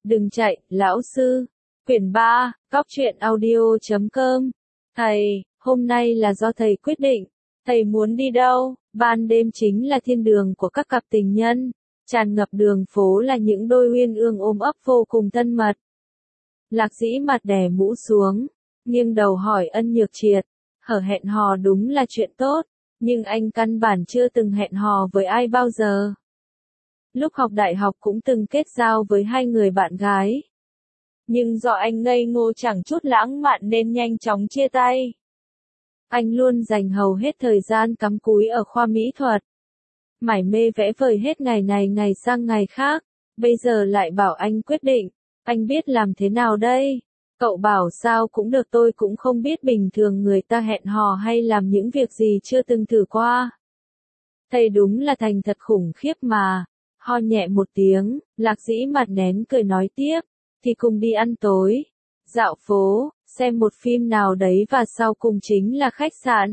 Đừng chạy, lão sư. Quyển 3, Cóc truyện audio.com. Thầy, hôm nay là do thầy quyết định. Thầy muốn đi đâu? Ban đêm chính là thiên đường của các cặp tình nhân. Tràn ngập đường phố là những đôi uyên ương ôm ấp vô cùng thân mật. Lạc Dĩ mặt đè mũ xuống, nghiêng đầu hỏi Ân Nhược Triệt. Hẹn hò đúng là chuyện tốt, nhưng anh căn bản chưa từng hẹn hò với ai bao giờ. Lúc học đại học cũng từng kết giao với 2 người bạn gái. Nhưng do anh ngây ngô chẳng chút lãng mạn nên nhanh chóng chia tay. Anh luôn dành hầu hết thời gian cắm cúi ở khoa mỹ thuật. Mải mê vẽ vời hết ngày này ngày sang ngày khác. Bây giờ lại bảo anh quyết định. Anh biết làm thế nào đây? Cậu bảo sao cũng được, tôi cũng không biết bình thường người ta hẹn hò hay làm những việc gì chưa từng thử qua. Thầy đúng là thành thật khủng khiếp mà. Ho nhẹ một tiếng, Lạc Dĩ mặt nén cười nói tiếp. Thì cùng đi ăn tối, dạo phố, xem một phim nào đấy và sau cùng chính là khách sạn.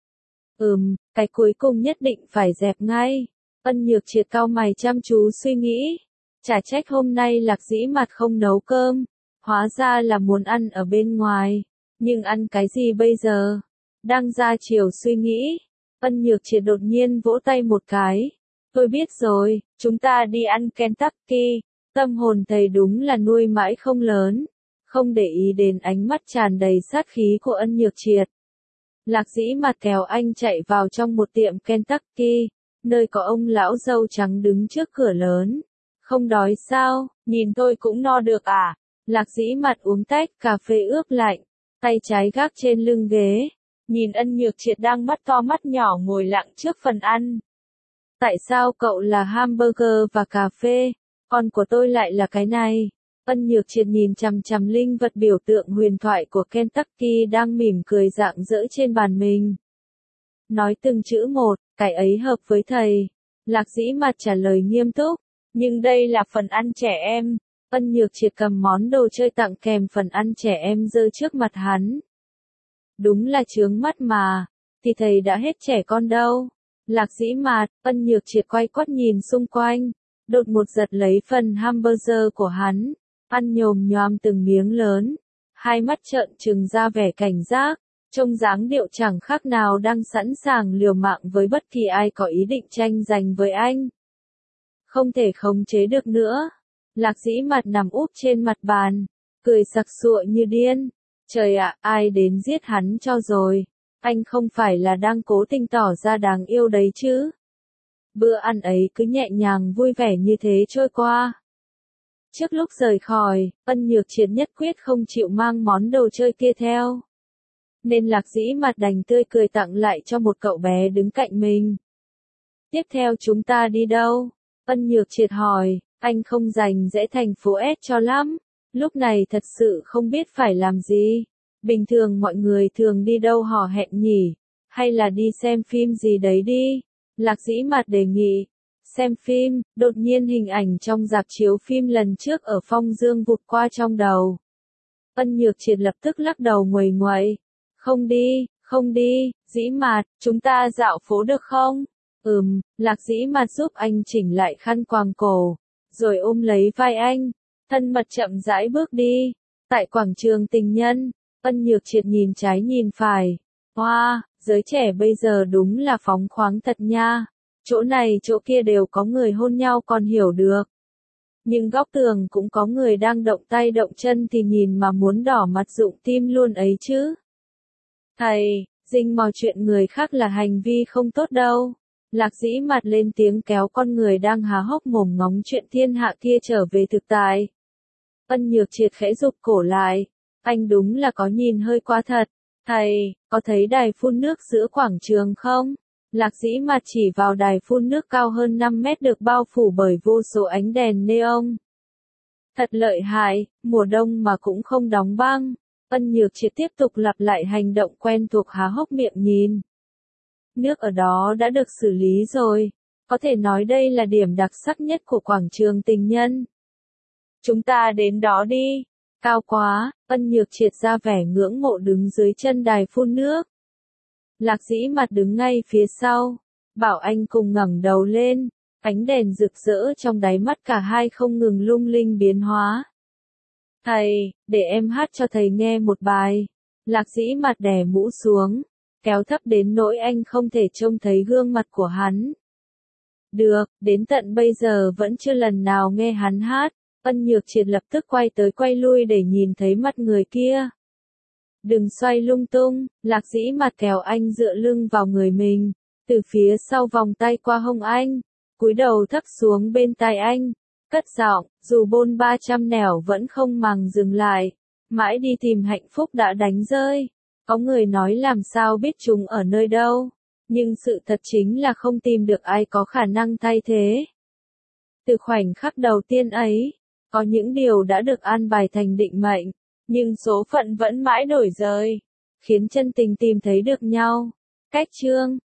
Cái cuối cùng nhất định phải dẹp ngay. Ân Nhược Triệt cau mày chăm chú suy nghĩ. Chả trách hôm nay Lạc Dĩ mặt không nấu cơm. Hóa ra là muốn ăn ở bên ngoài. Nhưng ăn cái gì bây giờ? Đang ra chiều suy nghĩ. Ân Nhược Triệt đột nhiên vỗ tay một cái. Tôi biết rồi, chúng ta đi ăn Kentucky. Tâm hồn thầy đúng là nuôi mãi không lớn. Không để ý đến ánh mắt tràn đầy sát khí của Ân Nhược Triệt. Lạc Dĩ mặt kéo anh chạy vào trong một tiệm Kentucky, nơi có ông lão râu trắng đứng trước cửa lớn. Không đói sao, nhìn tôi cũng no được à? Lạc Dĩ mặt uống tách cà phê ướp lạnh, tay trái gác trên lưng ghế, nhìn Ân Nhược Triệt đang mắt to mắt nhỏ ngồi lặng trước phần ăn. Tại sao cậu là hamburger và cà phê, còn của tôi lại là cái này? Ân Nhược Triệt nhìn chằm chằm linh vật biểu tượng huyền thoại của Kentucky đang mỉm cười rạng rỡ trên bàn mình. Nói từng chữ một, cái ấy hợp với thầy. Lạc Dĩ mặt trả lời nghiêm túc. Nhưng đây là phần ăn trẻ em. Ân Nhược Triệt cầm món đồ chơi tặng kèm phần ăn trẻ em giơ trước mặt hắn. Đúng là chướng mắt mà. Thì thầy đã hết trẻ con đâu. Lạc Dĩ mặt, Ân Nhược Triệt quay quắt nhìn xung quanh. Đột một giật lấy phần hamburger của hắn. Ăn nhồm nhoàm từng miếng lớn. Hai mắt trợn trừng ra vẻ cảnh giác. Trông dáng điệu chẳng khác nào đang sẵn sàng liều mạng với bất kỳ ai có ý định tranh giành với anh. Không thể khống chế được nữa. Lạc Dĩ mặt nằm úp trên mặt bàn, cười sặc sụa như điên. Trời ạ, ai đến giết hắn cho rồi. Anh không phải là đang cố tình tỏ ra đáng yêu đấy chứ. Bữa ăn ấy cứ nhẹ nhàng vui vẻ như thế trôi qua. Trước lúc rời khỏi, Ân Nhược Triệt nhất quyết không chịu mang món đồ chơi kia theo. Nên Lạc Dĩ mặt đành tươi cười tặng lại cho một cậu bé đứng cạnh mình. Tiếp theo chúng ta đi đâu? Ân Nhược Triệt hỏi, anh không rành rẽ thành phố S cho lắm. Lúc này thật sự không biết phải làm gì. Bình thường mọi người thường đi đâu hò hẹn nhỉ? Hay là đi xem phim gì đấy đi? Lạc Dĩ mặt đề nghị. Xem phim, đột nhiên hình ảnh trong rạp chiếu phim lần trước ở Phong Dương vụt qua trong đầu. Ân Nhược Triệt lập tức lắc đầu nguầy nguậy. Không đi, Dĩ mặt, chúng ta dạo phố được không? Lạc Dĩ mặt giúp anh chỉnh lại khăn quàng cổ, rồi ôm lấy vai anh, thân mật chậm rãi bước đi. Tại quảng trường tình nhân, Ân Nhược Triệt nhìn trái nhìn phải. Wow, giới trẻ bây giờ đúng là phóng khoáng thật nha. Chỗ này chỗ kia đều có người hôn nhau còn hiểu được. Nhưng góc tường cũng có người đang động tay động chân thì nhìn mà muốn đỏ mặt rụng tim luôn ấy chứ. Thầy, rình mò chuyện người khác là hành vi không tốt đâu. Lạc Dĩ mặt lên tiếng kéo con người đang há hốc mồm ngóng chuyện thiên hạ kia trở về thực tại. Ân Nhược Triệt khẽ rụt cổ lại. Anh đúng là có nhìn hơi quá thật. Thầy, có thấy đài phun nước giữa quảng trường không? Lạc Dĩ mặt chỉ vào đài phun nước cao hơn 5 mét được bao phủ bởi vô số ánh đèn neon. Thật lợi hại, mùa đông mà cũng không đóng băng. Ân Nhược Triệt tiếp tục lặp lại hành động quen thuộc há hốc miệng nhìn. Nước ở đó đã được xử lý rồi. Có thể nói đây là điểm đặc sắc nhất của quảng trường tình nhân. Chúng ta đến đó đi. Cao quá, Ân Nhược Triệt ra vẻ ngưỡng mộ đứng dưới chân đài phun nước. Lạc Dĩ mặt đứng ngay phía sau. Bảo anh cùng ngẩng đầu lên. Ánh đèn rực rỡ trong đáy mắt cả hai không ngừng lung linh biến hóa. Thầy, để em hát cho thầy nghe một bài. Lạc Dĩ mặt đè mũ xuống, kéo thấp đến nỗi anh không thể trông thấy gương mặt của hắn. Được, đến tận bây giờ vẫn chưa lần nào nghe hắn hát. Ân Nhược Triệt lập tức quay tới quay lui để nhìn thấy mặt người kia. Đừng xoay lung tung, Lạc Dĩ mặt kéo anh dựa lưng vào người mình, từ phía sau vòng tay qua hông anh, cúi đầu thấp xuống bên tai anh, cất giọng, dù bôn 300 nẻo vẫn không màng dừng lại, mãi đi tìm hạnh phúc đã đánh rơi. Có người nói làm sao biết chúng ở nơi đâu, nhưng sự thật chính là không tìm được ai có khả năng thay thế. Từ khoảnh khắc đầu tiên ấy, có những điều đã được an bài thành định mệnh, nhưng số phận vẫn mãi đổi rời, khiến chân tình tìm thấy được nhau. Cách chương